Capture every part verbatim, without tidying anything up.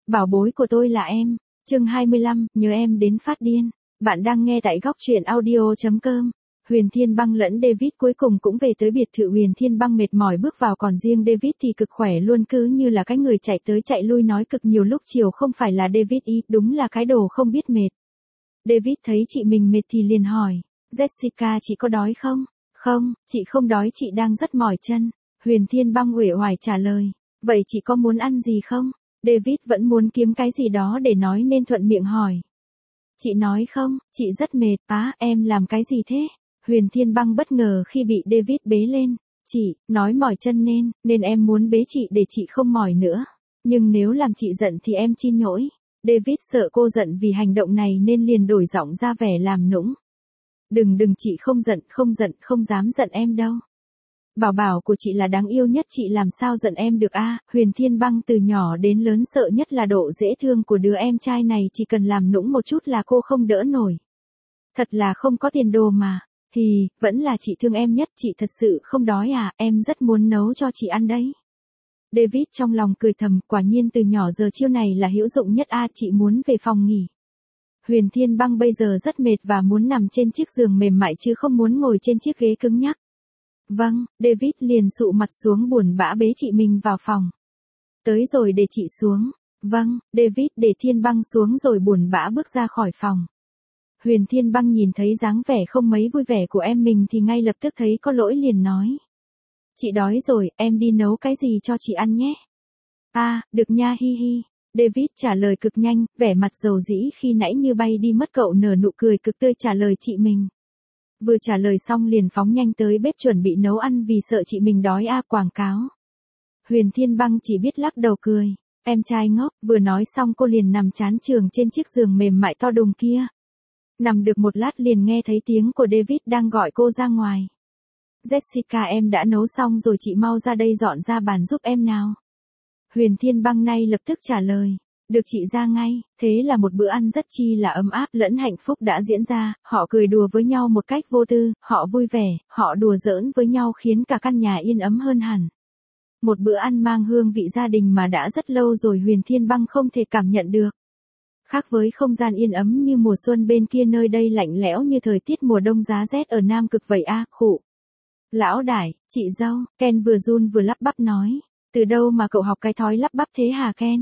Bảo bối của tôi là em. Chương hai mươi lăm, nhớ em đến phát điên. Bạn đang nghe tại góc truyện audio chấm com. Huyền Thiên Băng lẫn David cuối cùng cũng về tới biệt thự. Huyền Thiên Băng mệt mỏi bước vào, còn riêng David thì cực khỏe luôn, cứ như là cái người chạy tới chạy lui nói cực nhiều lúc chiều. Không phải là David ý, đúng là cái đồ không biết mệt. David thấy chị mình mệt thì liền hỏi, Jessica chị có đói không? Không, chị không đói, chị đang rất mỏi chân. Huyền Thiên Băng uể oải trả lời, vậy chị có muốn ăn gì không? David vẫn muốn kiếm cái gì đó để nói nên thuận miệng hỏi. Chị nói không, chị rất mệt. Á, em làm cái gì thế? Huyền Thiên Băng bất ngờ khi bị David bế lên. Chị, nói mỏi chân nên, nên em muốn bế chị để chị không mỏi nữa. Nhưng nếu làm chị giận thì em xin lỗi. David sợ cô giận vì hành động này nên liền đổi giọng ra vẻ làm nũng. Đừng đừng chị không giận, không giận, không dám giận em đâu. Bảo bảo của chị là đáng yêu nhất, chị làm sao giận em được a? À, Huyền Thiên Băng từ nhỏ đến lớn sợ nhất là độ dễ thương của đứa em trai này, chỉ cần làm nũng một chút là cô không đỡ nổi. Thật là không có tiền đồ mà. Hì, vẫn là chị thương em nhất, chị thật sự không đói à, em rất muốn nấu cho chị ăn đấy. David trong lòng cười thầm, quả nhiên từ nhỏ giờ chiêu này là hữu dụng nhất a, à, chị muốn về phòng nghỉ. Huyền Thiên Băng bây giờ rất mệt và muốn nằm trên chiếc giường mềm mại chứ không muốn ngồi trên chiếc ghế cứng nhắc. Vâng, David liền sụ mặt xuống buồn bã bế chị mình vào phòng. Tới rồi để chị xuống. Vâng, David để Thiên Băng xuống rồi buồn bã bước ra khỏi phòng. Huyền Thiên Băng nhìn thấy dáng vẻ không mấy vui vẻ của em mình thì ngay lập tức thấy có lỗi liền nói. Chị đói rồi, em đi nấu cái gì cho chị ăn nhé. À, được nha, hi hi. David trả lời cực nhanh, vẻ mặt dầu dĩ khi nãy như bay đi mất. Cậu nở nụ cười cực tươi trả lời chị mình. Vừa trả lời xong liền phóng nhanh tới bếp chuẩn bị nấu ăn vì sợ chị mình đói a, à, quảng cáo. Huyền Thiên Băng chỉ biết lắc đầu cười. Em trai ngốc, vừa nói xong cô liền nằm chán chường trên chiếc giường mềm mại to đùng kia. Nằm được một lát liền nghe thấy tiếng của David đang gọi cô ra ngoài. Jessica em đã nấu xong rồi, chị mau ra đây dọn ra bàn giúp em nào. Huyền Thiên Băng nay lập tức trả lời. Được chị ra ngay. Thế là một bữa ăn rất chi là ấm áp lẫn hạnh phúc đã diễn ra, họ cười đùa với nhau một cách vô tư, họ vui vẻ, họ đùa giỡn với nhau khiến cả căn nhà yên ấm hơn hẳn. Một bữa ăn mang hương vị gia đình mà đã rất lâu rồi Huyền Thiên Băng không thể cảm nhận được. Khác với không gian yên ấm như mùa xuân bên kia, nơi đây lạnh lẽo như thời tiết mùa đông giá rét ở Nam Cực vậy a, à, khụ. Lão đại, chị dâu, Ken vừa run vừa lắp bắp nói. Từ đâu mà cậu học cái thói lắp bắp thế hả Ken?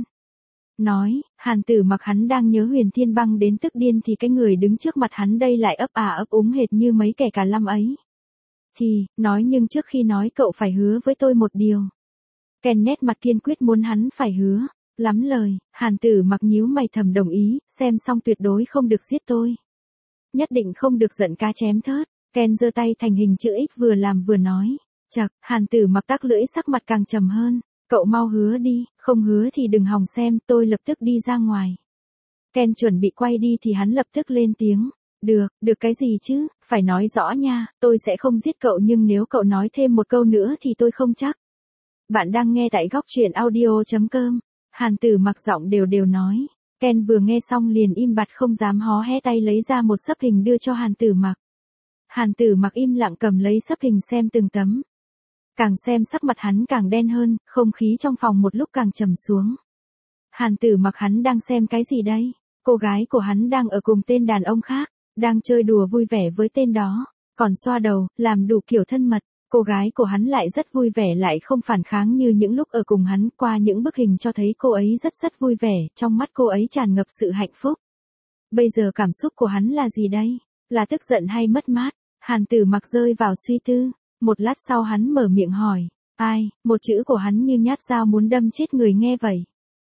Nói, Hàn Tử Mặc hắn đang nhớ Huyền Thiên Băng đến tức điên thì cái người đứng trước mặt hắn đây lại ấp à ấp úng hệt như mấy kẻ cả lăm ấy. Thì, nói nhưng trước khi nói cậu phải hứa với tôi một điều. Ken nét mặt kiên quyết muốn hắn phải hứa. Lắm lời, Hàn Tử Mặc nhíu mày thầm đồng ý, xem xong tuyệt đối không được giết tôi. Nhất định không được giận cá chém thớt. Ken giơ tay thành hình chữ X vừa làm vừa nói. Chậc, Hàn Tử Mặc tắc lưỡi sắc mặt càng trầm hơn. Cậu mau hứa đi, không hứa thì đừng hòng xem, tôi lập tức đi ra ngoài. Ken chuẩn bị quay đi thì hắn lập tức lên tiếng. Được, được cái gì chứ, phải nói rõ nha, tôi sẽ không giết cậu nhưng nếu cậu nói thêm một câu nữa thì tôi không chắc. Bạn đang nghe tại góc truyện audio chấm com. Hàn Tử Mặc giọng đều đều nói. Ken vừa nghe xong liền im bặt không dám hó hé, tay lấy ra một xấp hình đưa cho Hàn Tử Mặc. Hàn Tử Mặc im lặng cầm lấy xấp hình xem từng tấm. Càng xem sắc mặt hắn càng đen hơn, không khí trong phòng một lúc càng trầm xuống. Hàn Tử Mặc hắn đang xem cái gì đây? Cô gái của hắn đang ở cùng tên đàn ông khác, đang chơi đùa vui vẻ với tên đó, còn xoa đầu, làm đủ kiểu thân mật. Cô gái của hắn lại rất vui vẻ, lại không phản kháng như những lúc ở cùng hắn. Qua những bức hình cho thấy cô ấy rất rất vui vẻ, trong mắt cô ấy tràn ngập sự hạnh phúc. Bây giờ cảm xúc của hắn là gì đây? Là tức giận hay mất mát? Hàn Tử Mặc rơi vào suy tư. Một lát sau hắn mở miệng hỏi. Ai? Một chữ của hắn như nhát dao muốn đâm chết người nghe vậy.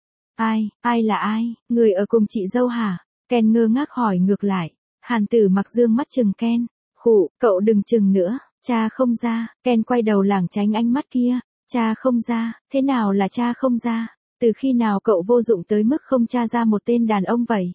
Ai? Ai là ai? Người ở cùng chị dâu hả? Ken ngơ ngác hỏi ngược lại. Hàn Tử Mặc dương mắt chừng Ken. Khụ, cậu đừng chừng nữa. Cha không ra. Ken quay đầu lảng tránh ánh mắt kia. Cha không ra? Thế nào là cha không ra? Từ khi nào cậu vô dụng tới mức không tra ra một tên đàn ông vậy?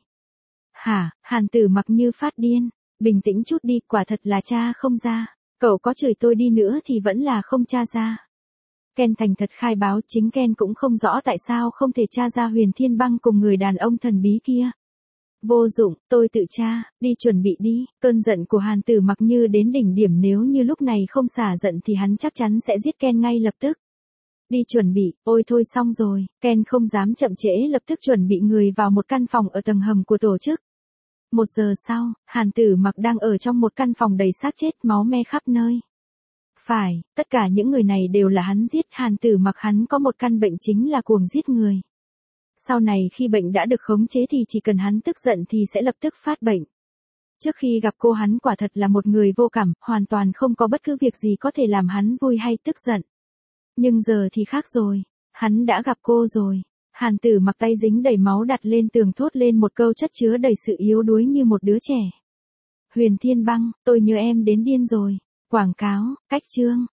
Hả? Hàn Tử Mặc như phát điên. Bình tĩnh chút đi, quả thật là cha không ra. Cậu có chửi tôi đi nữa thì vẫn là không tra ra. Ken thành thật khai báo, chính Ken cũng không rõ tại sao không thể tra ra Huyền Thiên Băng cùng người đàn ông thần bí kia. Vô dụng, tôi tự tra, đi chuẩn bị đi. Cơn giận của Hàn Tử Mặc như đến đỉnh điểm, nếu như lúc này không xả giận thì hắn chắc chắn sẽ giết Ken ngay lập tức. Đi chuẩn bị, ôi thôi xong rồi, Ken không dám chậm trễ lập tức chuẩn bị người vào một căn phòng ở tầng hầm của tổ chức. Một giờ sau, Hàn Tử Mặc đang ở trong một căn phòng đầy xác chết máu me khắp nơi. Phải, tất cả những người này đều là hắn giết. Hàn Tử Mặc hắn có một căn bệnh chính là cuồng giết người. Sau này khi bệnh đã được khống chế thì chỉ cần hắn tức giận thì sẽ lập tức phát bệnh. Trước khi gặp cô hắn quả thật là một người vô cảm, hoàn toàn không có bất cứ việc gì có thể làm hắn vui hay tức giận. Nhưng giờ thì khác rồi, hắn đã gặp cô rồi. Hàn Tử Mặc tay dính đầy máu đặt lên tường thốt lên một câu chất chứa đầy sự yếu đuối như một đứa trẻ. Huyền Thiên Băng, tôi nhớ em đến điên rồi. Quảng cáo, cách chương.